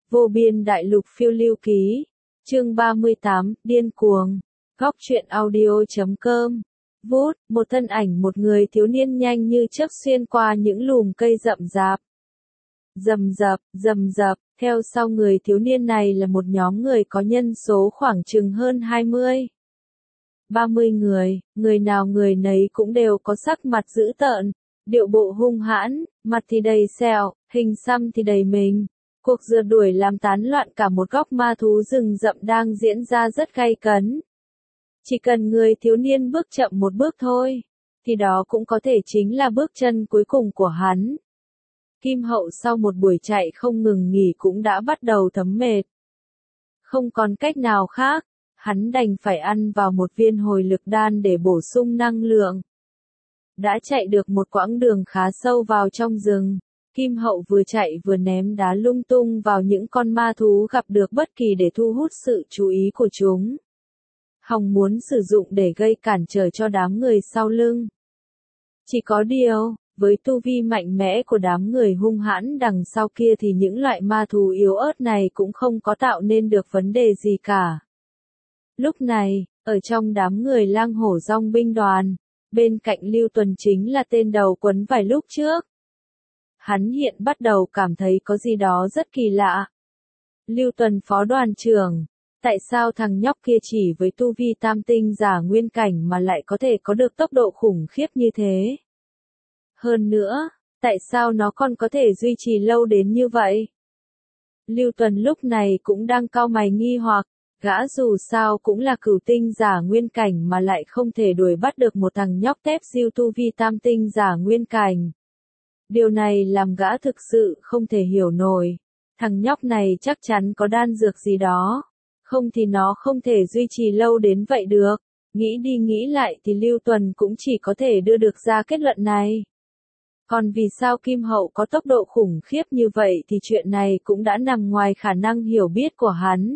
Vô biên đại lục phiêu lưu ký. Chương 38, điên cuồng. Góc truyện audio.com. Vút, một thân ảnh một người thiếu niên nhanh như chớp xuyên qua những lùm cây rậm rạp. Rầm rập, theo sau người thiếu niên này là một nhóm người có nhân số khoảng chừng hơn 30 người, người nào người nấy cũng đều có sắc mặt dữ tợn, điệu bộ hung hãn, mặt thì đầy sẹo, hình xăm thì đầy mình. Cuộc rượt đuổi làm tán loạn cả một góc ma thú rừng rậm đang diễn ra rất gay cấn. Chỉ cần người thiếu niên bước chậm một bước thôi, thì đó cũng có thể chính là bước chân cuối cùng của hắn. Kim Hậu sau một buổi chạy không ngừng nghỉ cũng đã bắt đầu thấm mệt. Không còn cách nào khác, hắn đành phải ăn vào một viên hồi lực đan để bổ sung năng lượng. Đã chạy được một quãng đường khá sâu vào trong rừng, Kim Hậu vừa chạy vừa ném đá lung tung vào những con ma thú gặp được bất kỳ để thu hút sự chú ý của chúng. Hòng muốn sử dụng để gây cản trở cho đám người sau lưng. Chỉ có điều, với tu vi mạnh mẽ của đám người hung hãn đằng sau kia thì những loại ma thú yếu ớt này cũng không có tạo nên được vấn đề gì cả. Lúc này, ở trong đám người lang hổ dong binh đoàn, bên cạnh Lưu Tuần chính là tên đầu quấn vải lúc trước. Hắn hiện bắt đầu cảm thấy có gì đó rất kỳ lạ. Lưu Tuần phó đoàn trưởng, tại sao thằng nhóc kia chỉ với tu vi tam tinh giả nguyên cảnh mà lại có thể có được tốc độ khủng khiếp như thế? Hơn nữa, tại sao nó còn có thể duy trì lâu đến như vậy? Lưu Tuần lúc này cũng đang cau mày nghi hoặc, gã dù sao cũng là cửu tinh giả nguyên cảnh mà lại không thể đuổi bắt được một thằng nhóc tép diêu tu vi tam tinh giả nguyên cảnh. Điều này làm gã thực sự không thể hiểu nổi. Thằng nhóc này chắc chắn có đan dược gì đó. Không thì nó không thể duy trì lâu đến vậy được. Nghĩ đi nghĩ lại thì Lưu Tuần cũng chỉ có thể đưa được ra kết luận này. Còn vì sao Kim Hậu có tốc độ khủng khiếp như vậy thì chuyện này cũng đã nằm ngoài khả năng hiểu biết của hắn.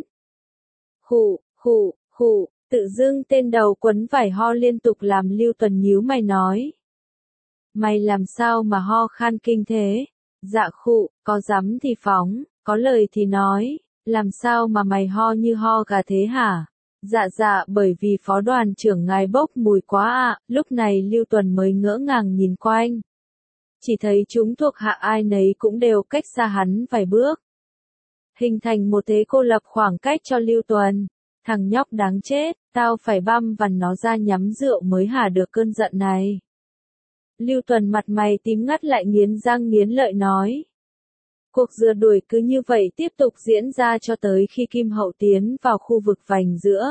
Khụ, tự dưng tên đầu quấn vải ho liên tục làm Lưu Tuần nhíu mày nói. Mày làm sao mà ho khan kinh thế? Dạ khụ, có dám thì phóng, có lời thì nói, làm sao mà mày ho như ho gà thế hả? Dạ, bởi vì phó đoàn trưởng ngài bốc mùi quá ạ. Lúc này Lưu Tuần mới ngỡ ngàng nhìn quanh. Chỉ thấy chúng thuộc hạ ai nấy cũng đều cách xa hắn vài bước. Hình thành một thế cô lập khoảng cách cho Lưu Tuần. Thằng nhóc đáng chết, tao phải băm vằn nó ra nhắm rượu mới hả được cơn giận này. Lưu Tuần mặt mày tím ngắt lại nghiến răng nghiến lợi nói. Cuộc rượt đuổi cứ như vậy tiếp tục diễn ra cho tới khi Kim Hậu tiến vào khu vực vành giữa.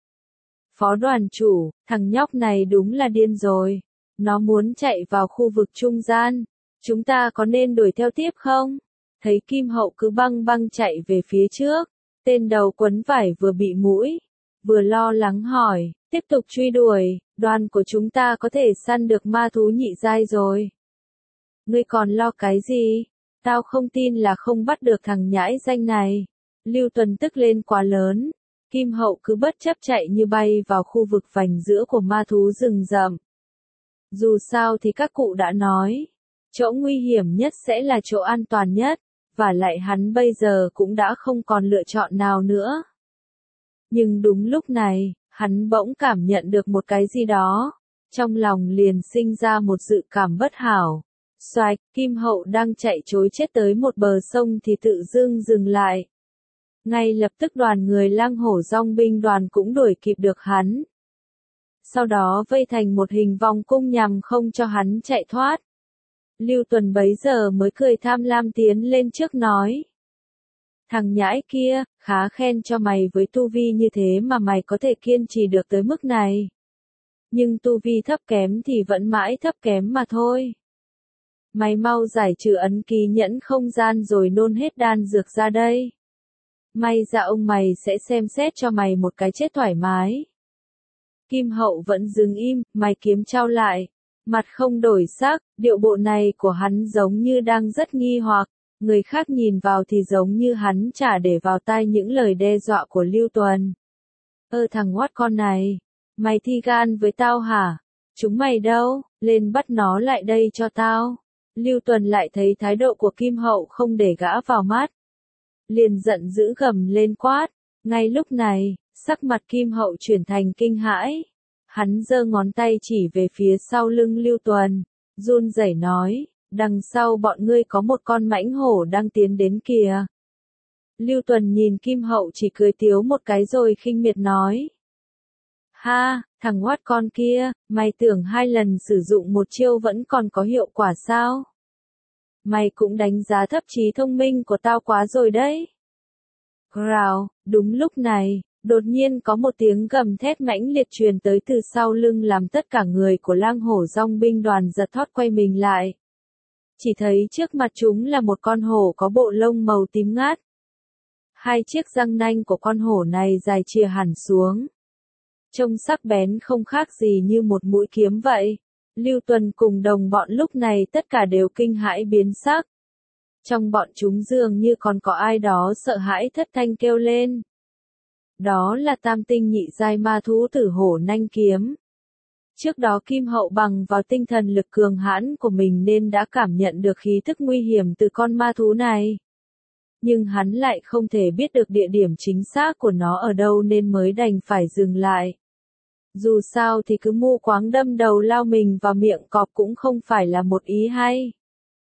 Phó đoàn chủ, thằng nhóc này đúng là điên rồi. Nó muốn chạy vào khu vực trung gian. Chúng ta có nên đuổi theo tiếp không? Thấy Kim Hậu cứ băng chạy về phía trước. Tên đầu quấn vải vừa bị mũi, vừa lo lắng hỏi, tiếp tục truy đuổi, đoàn của chúng ta có thể săn được ma thú nhị giai rồi. Ngươi còn lo cái gì? Tao không tin là không bắt được thằng nhãi danh này. Lưu Tuần tức lên quá lớn. Kim Hậu cứ bất chấp chạy như bay vào khu vực vành giữa của ma thú rừng rậm. Dù sao thì các cụ đã nói, chỗ nguy hiểm nhất sẽ là chỗ an toàn nhất. Và lại hắn bây giờ cũng đã không còn lựa chọn nào nữa. Nhưng đúng lúc này, hắn bỗng cảm nhận được một cái gì đó. Trong lòng liền sinh ra một dự cảm bất hảo. Xoạch, Kim Hậu đang chạy trối chết tới một bờ sông thì tự dưng dừng lại. Ngay lập tức đoàn người lang hổ dong binh đoàn cũng đuổi kịp được hắn. Sau đó vây thành một hình vòng cung nhằm không cho hắn chạy thoát. Lưu Tuần bấy giờ mới cười tham lam tiến lên trước nói. Thằng nhãi kia, khá khen cho mày với tu vi như thế mà mày có thể kiên trì được tới mức này. Nhưng tu vi thấp kém thì vẫn mãi thấp kém mà thôi. Mày mau giải trừ ấn ký nhẫn không gian rồi nôn hết đan dược ra đây. May ra ông mày sẽ xem xét cho mày một cái chết thoải mái. Kim Hậu vẫn dừng im, mày kiếm trao lại. Mặt không đổi sắc, điệu bộ này của hắn giống như đang rất nghi hoặc, người khác nhìn vào thì giống như hắn chả để vào tai những lời đe dọa của Lưu Tuần. Thằng ngoát con này, mày thi gan với tao hả? Chúng mày đâu, lên bắt nó lại đây cho tao. Lưu Tuần lại thấy thái độ của Kim Hậu không để gã vào mắt. liền giận dữ gầm lên quát. Ngay lúc này, sắc mặt Kim Hậu chuyển thành kinh hãi. Hắn giơ ngón tay chỉ về phía sau lưng Lưu Tuần, run rẩy nói, đằng sau bọn ngươi có một con mãnh hổ đang tiến đến kìa. Lưu Tuần nhìn Kim Hậu chỉ cười tiếu một cái rồi khinh miệt nói. Ha, thằng oát con kia, mày tưởng 2 lần sử dụng một chiêu vẫn còn có hiệu quả sao? Mày cũng đánh giá thấp trí thông minh của tao quá rồi đấy. Rào, đúng lúc này, đột nhiên có một tiếng gầm thét mãnh liệt truyền tới từ sau lưng làm tất cả người của lang hổ dòng binh đoàn giật thót quay mình lại. Chỉ thấy trước mặt chúng là một con hổ có bộ lông màu tím ngát. 2 chiếc răng nanh của con hổ này dài chìa hẳn xuống. Trông sắc bén không khác gì như một mũi kiếm vậy. Lưu Tuần cùng đồng bọn lúc này tất cả đều kinh hãi biến sắc. Trong bọn chúng dường như còn có ai đó sợ hãi thất thanh kêu lên. Đó là tam tinh nhị giai ma thú tử hổ nanh kiếm. Trước đó Kim Hậu bằng vào tinh thần lực cường hãn của mình nên đã cảm nhận được khí thức nguy hiểm từ con ma thú này. Nhưng hắn lại không thể biết được địa điểm chính xác của nó ở đâu nên mới đành phải dừng lại. Dù sao thì cứ mù quáng đâm đầu lao mình vào miệng cọp cũng không phải là một ý hay.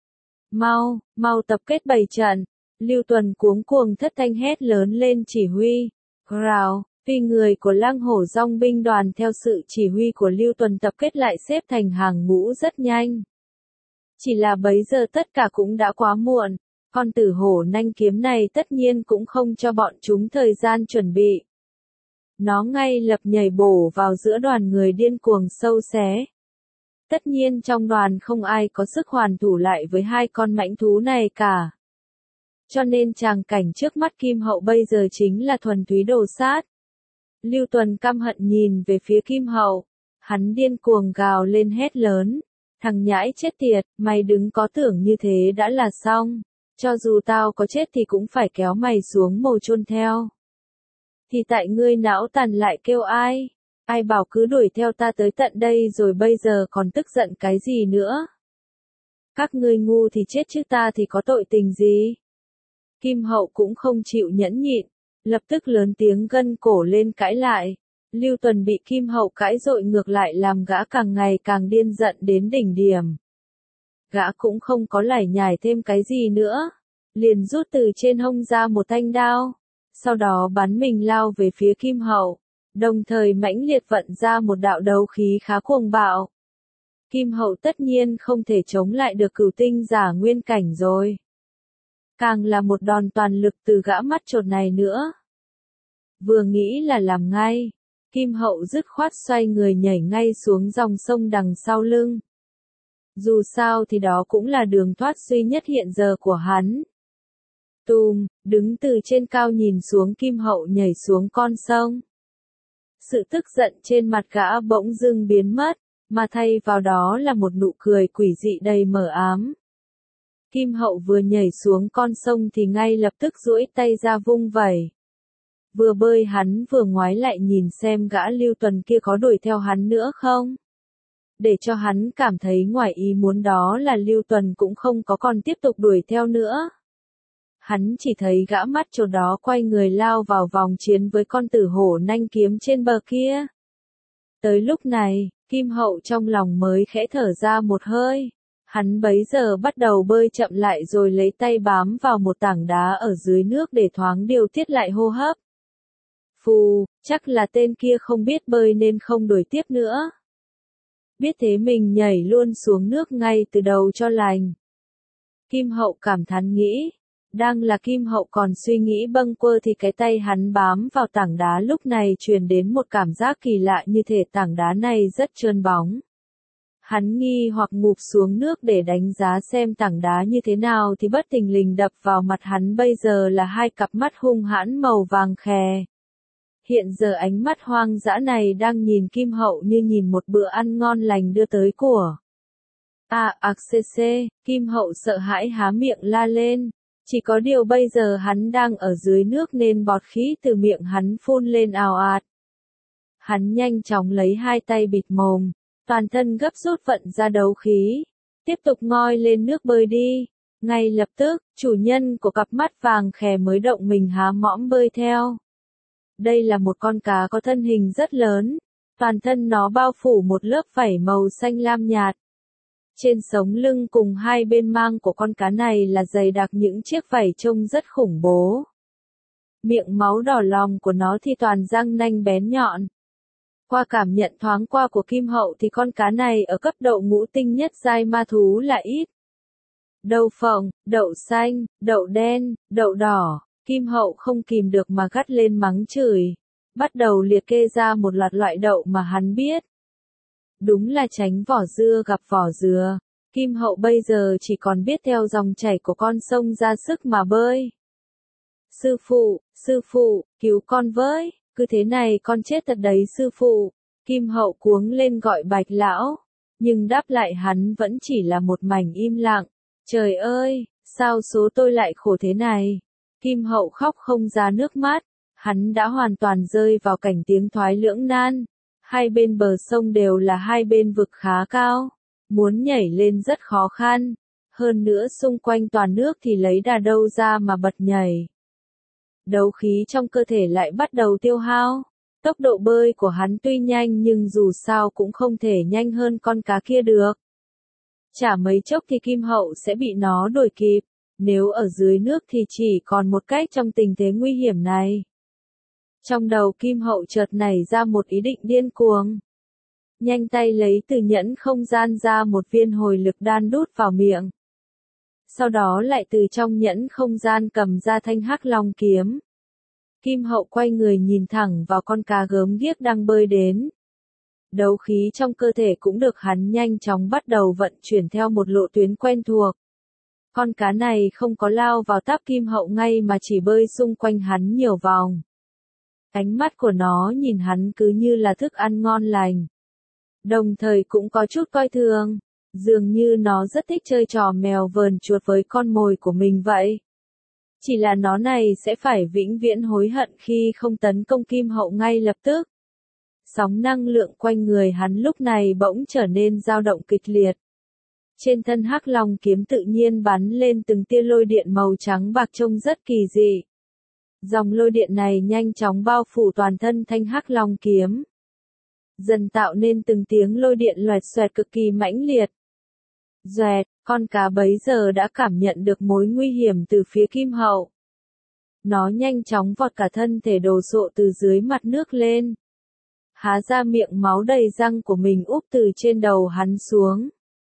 Mau tập kết bày trận. Lưu Tuần cuống cuồng thất thanh hét lớn lên chỉ huy. Rào, vì người của lang hổ dòng binh đoàn theo sự chỉ huy của Lưu Tuần tập kết lại xếp thành hàng ngũ rất nhanh. Chỉ là bấy giờ tất cả cũng đã quá muộn. Con tử hổ nanh kiếm này tất nhiên cũng không cho bọn chúng thời gian chuẩn bị. Nó ngay lập nhảy bổ vào giữa đoàn người điên cuồng sâu xé. Tất nhiên trong đoàn không ai có sức hoàn thủ lại với 2 con mãnh thú này cả. Cho nên tràng cảnh trước mắt Kim Hậu bây giờ chính là thuần túy đồ sát. Lưu Tuần căm hận nhìn về phía Kim Hậu. Hắn điên cuồng gào lên hét lớn. Thằng nhãi chết tiệt, mày đừng có tưởng như thế đã là xong. Cho dù tao có chết thì cũng phải kéo mày xuống mồ chôn theo. Thì tại ngươi não tàn lại kêu ai? Ai bảo cứ đuổi theo ta tới tận đây rồi bây giờ còn tức giận cái gì nữa? Các ngươi ngu thì chết chứ ta thì có tội tình gì? Kim Hậu cũng không chịu nhẫn nhịn, lập tức lớn tiếng gân cổ lên cãi lại. Lưu Tuần bị Kim Hậu cãi dội ngược lại làm gã càng ngày càng điên giận đến đỉnh điểm. Gã cũng không có lải nhải thêm cái gì nữa, liền rút từ trên hông ra một thanh đao, sau đó bắn mình lao về phía Kim Hậu, đồng thời mãnh liệt vận ra một đạo đấu khí khá cuồng bạo. Kim Hậu tất nhiên không thể chống lại được cửu tinh giả nguyên cảnh rồi. Càng là một đòn toàn lực từ gã mắt chột này nữa. Vừa nghĩ là làm ngay, Kim Hậu dứt khoát xoay người nhảy ngay xuống dòng sông đằng sau lưng. Dù sao thì đó cũng là đường thoát duy nhất hiện giờ của hắn. Đứng từ trên cao nhìn xuống Kim Hậu nhảy xuống con sông. Sự tức giận trên mặt gã bỗng dưng biến mất, mà thay vào đó là một nụ cười quỷ dị đầy mờ ám. Kim Hậu vừa nhảy xuống con sông thì ngay lập tức duỗi tay ra vung vẩy. Vừa bơi hắn vừa ngoái lại nhìn xem gã Lưu Tuần kia có đuổi theo hắn nữa không. Để cho hắn cảm thấy ngoài ý muốn đó là Lưu Tuần cũng không có còn tiếp tục đuổi theo nữa. Hắn chỉ thấy gã mắt chột đó quay người lao vào vòng chiến với con tử hổ nanh kiếm trên bờ kia. Tới lúc này, Kim Hậu trong lòng mới khẽ thở ra một hơi. Hắn bấy giờ bắt đầu bơi chậm lại rồi lấy tay bám vào một tảng đá ở dưới nước để thoáng điều tiết lại hô hấp. Phù, chắc là tên kia không biết bơi nên không đuổi tiếp nữa. Biết thế mình nhảy luôn xuống nước ngay từ đầu cho lành. Kim Hậu cảm thán nghĩ. Đang là Kim Hậu còn suy nghĩ bâng quơ thì cái tay hắn bám vào tảng đá lúc này truyền đến một cảm giác kỳ lạ như thể tảng đá này rất trơn bóng. Hắn nghi hoặc ngụp xuống nước để đánh giá xem tảng đá như thế nào thì bất thình lình đập vào mặt hắn bây giờ là 2 cặp mắt hung hãn màu vàng khè. Hiện giờ ánh mắt hoang dã này đang nhìn Kim Hậu như nhìn một bữa ăn ngon lành đưa tới của. Kim Hậu sợ hãi há miệng la lên. Chỉ có điều bây giờ hắn đang ở dưới nước nên bọt khí từ miệng hắn phun lên ào ạt. Hắn nhanh chóng lấy 2 tay bịt mồm, toàn thân gấp rút vận ra đấu khí. Tiếp tục ngoi lên nước bơi đi. Ngay lập tức, chủ nhân của cặp mắt vàng khè mới động mình há mõm bơi theo. Đây là một con cá có thân hình rất lớn, toàn thân nó bao phủ một lớp vảy màu xanh lam nhạt. Trên sống lưng cùng hai bên mang của con cá này là dày đặc những chiếc vảy trông rất khủng bố. Miệng máu đỏ lòm của nó thì toàn răng nanh bén nhọn. Qua cảm nhận thoáng qua của Kim Hậu thì con cá này ở cấp độ ngũ tinh nhất giai ma thú là ít. Đậu phộng, đậu xanh, đậu đen, đậu đỏ, Kim Hậu không kìm được mà gắt lên mắng chửi. Bắt đầu liệt kê ra một loạt loại đậu mà hắn biết. Đúng là tránh vỏ dưa gặp vỏ dừa. Kim Hậu bây giờ chỉ còn biết theo dòng chảy của con sông ra sức mà bơi. Sư phụ, cứu con với, cứ thế này con chết thật đấy sư phụ. Kim Hậu cuống lên gọi Bạch Lão, nhưng đáp lại hắn vẫn chỉ là một mảnh im lặng. Trời ơi, sao số tôi lại khổ thế này? Kim Hậu khóc không ra nước mắt, hắn đã hoàn toàn rơi vào cảnh tiến thoái lưỡng nan. Hai bên bờ sông đều là hai bên vực khá cao, muốn nhảy lên rất khó khăn. Hơn nữa xung quanh toàn nước thì lấy đà đâu ra mà bật nhảy. Đấu khí trong cơ thể lại bắt đầu tiêu hao. Tốc độ bơi của hắn tuy nhanh nhưng dù sao cũng không thể nhanh hơn con cá kia được. Chả mấy chốc thì Kim Hậu sẽ bị nó đuổi kịp. Nếu ở dưới nước thì chỉ còn một cách trong tình thế nguy hiểm này. Trong đầu Kim Hậu chợt nảy ra một ý định điên cuồng. Nhanh tay lấy từ nhẫn không gian ra một viên hồi lực đan đút vào miệng. Sau đó lại từ trong nhẫn không gian cầm ra thanh hắc long kiếm. Kim Hậu quay người nhìn thẳng vào con cá gớm ghiếc đang bơi đến. Đấu khí trong cơ thể cũng được hắn nhanh chóng bắt đầu vận chuyển theo một lộ tuyến quen thuộc. Con cá này không có lao vào táp Kim Hậu ngay mà chỉ bơi xung quanh hắn nhiều vòng. Ánh mắt của nó nhìn hắn cứ như là thức ăn ngon lành. Đồng thời cũng có chút coi thường. Dường như nó rất thích chơi trò mèo vờn chuột với con mồi của mình vậy. Chỉ là nó này sẽ phải vĩnh viễn hối hận khi không tấn công Kim Hậu ngay lập tức. Sóng năng lượng quanh người hắn lúc này bỗng trở nên dao động kịch liệt. Trên thân hắc long kiếm tự nhiên bắn lên từng tia lôi điện màu trắng bạc trông rất kỳ dị. Dòng lôi điện này nhanh chóng bao phủ toàn thân thanh hắc long kiếm. Dần tạo nên từng tiếng lôi điện loẹt xoẹt cực kỳ mãnh liệt. Doẹt, con cá bấy giờ đã cảm nhận được mối nguy hiểm từ phía Kim Hậu. Nó nhanh chóng vọt cả thân thể đồ sộ từ dưới mặt nước lên. Há ra miệng máu đầy răng của mình úp từ trên đầu hắn xuống.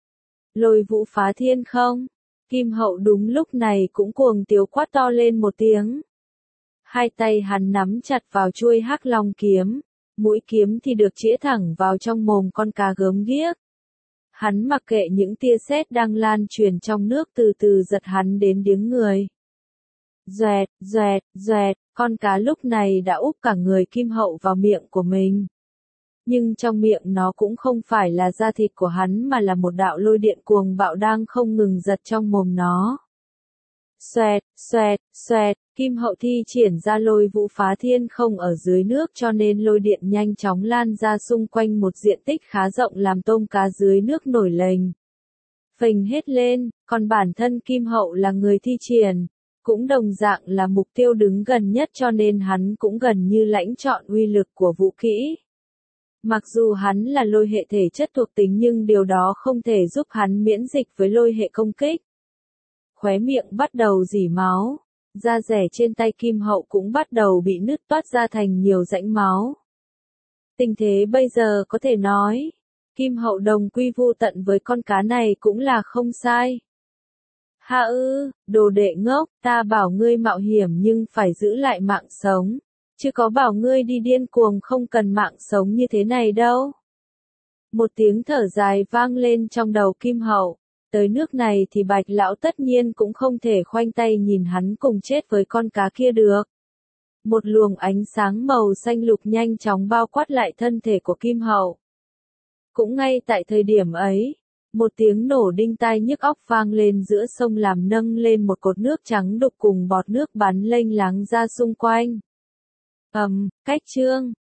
Lôi vũ phá thiên không? Kim Hậu đúng lúc này cũng cuồng tiếu quát to lên một tiếng. Hai tay hắn nắm chặt vào chuôi hắc long kiếm, mũi kiếm thì được chĩa thẳng vào trong mồm con cá gớm ghiếc. Hắn mặc kệ những tia sét đang lan truyền trong nước từ từ giật hắn đến điếng người. Doẹt, doẹt, doẹt, con cá lúc này đã úp cả người Kim Hậu vào miệng của mình. Nhưng trong miệng nó cũng không phải là da thịt của hắn mà là một đạo lôi điện cuồng bạo đang không ngừng giật trong mồm nó. Xoẹt, xoẹt, xoẹt, Kim Hậu thi triển ra lôi vũ phá thiên không ở dưới nước cho nên lôi điện nhanh chóng lan ra xung quanh một diện tích khá rộng làm tôm cá dưới nước nổi lềnh. Phình hết lên, còn bản thân Kim Hậu là người thi triển, cũng đồng dạng là mục tiêu đứng gần nhất cho nên hắn cũng gần như lãnh trọn uy lực của vũ kỹ. Mặc dù hắn là lôi hệ thể chất thuộc tính nhưng điều đó không thể giúp hắn miễn dịch với lôi hệ công kích. Khóe miệng bắt đầu rỉ máu, da rẻ trên tay Kim Hậu cũng bắt đầu bị nứt toát ra thành nhiều rãnh máu. Tình thế bây giờ có thể nói, Kim Hậu đồng quy vu tận với con cá này cũng là không sai. Ha ư, đồ đệ ngốc, ta bảo ngươi mạo hiểm nhưng phải giữ lại mạng sống, chứ có bảo ngươi đi điên cuồng không cần mạng sống như thế này đâu. Một tiếng thở dài vang lên trong đầu Kim Hậu. Tới nước này thì Bạch Lão tất nhiên cũng không thể khoanh tay nhìn hắn cùng chết với con cá kia được. Một luồng ánh sáng màu xanh lục nhanh chóng bao quát lại thân thể của Kim Hậu. Cũng ngay tại thời điểm ấy, một tiếng nổ đinh tai nhức óc vang lên giữa sông làm nâng lên một cột nước trắng đục cùng bọt nước bắn lênh láng ra xung quanh. Cách chương